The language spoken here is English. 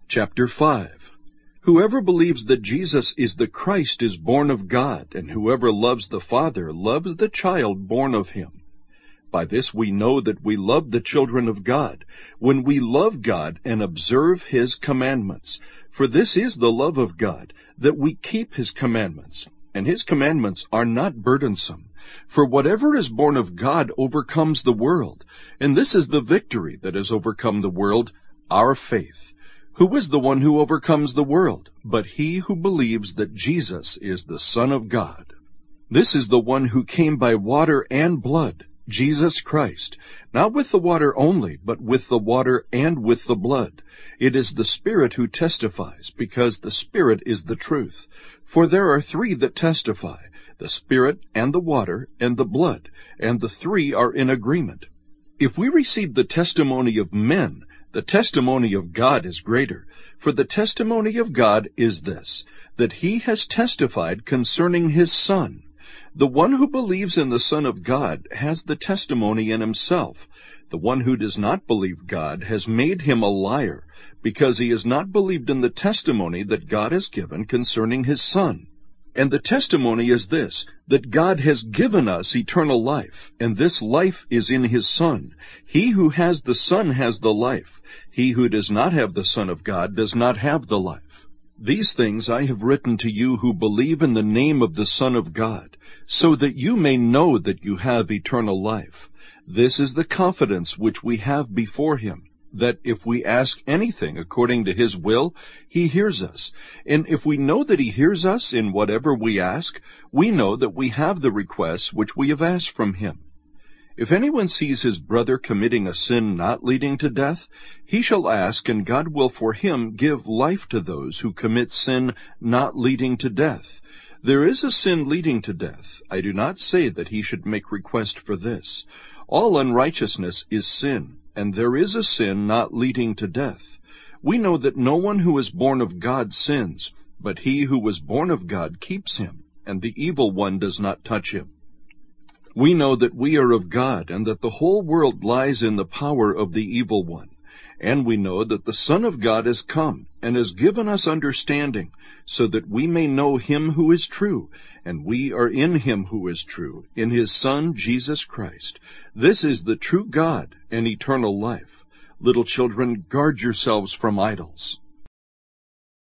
Chapter 5. Whoever believes that Jesus is the Christ is born of God, and whoever loves the Father loves the child born of him. By this we know that we love the children of God, when we love God and observe his commandments. For this is the love of God, that we keep his commandments, and his commandments are not burdensome. For whatever is born of God overcomes the world, and this is the victory that has overcome the world, our faith. Who is the one who overcomes the world, but he who believes that Jesus is the Son of God? This is the one who came by water and blood, Jesus Christ, not with the water only, but with the water and with the blood. It is the Spirit who testifies, because the Spirit is the truth. For there are three that testify, the Spirit and the water and the blood, and the three are in agreement. If we receive the testimony of men, the testimony of God is greater. For the testimony of God is this, that he has testified concerning his Son. The one who believes in the Son of God has the testimony in himself. The one who does not believe God has made him a liar, because he has not believed in the testimony that God has given concerning his Son. And the testimony is this, that God has given us eternal life, and this life is in his Son. He who has the Son has the life. He who does not have the Son of God does not have the life. These things I have written to you who believe in the name of the Son of God, so that you may know that you have eternal life. This is the confidence which we have before him, that if we ask anything according to his will, he hears us. And if we know that he hears us in whatever we ask, we know that we have the requests which we have asked from him. If anyone sees his brother committing a sin not leading to death, he shall ask, and God will for him give life to those who commit sin not leading to death. There is a sin leading to death. I do not say that he should make request for this. All unrighteousness is sin, and there is a sin not leading to death. We know that no one who is born of God sins, but he who was born of God keeps him, and the evil one does not touch him. We know that we are of God, and that the whole world lies in the power of the evil one. And we know that the Son of God has come, and has given us understanding, so that we may know him who is true, and we are in him who is true, in his Son Jesus Christ. This is the true God and eternal life. Little children, guard yourselves from idols.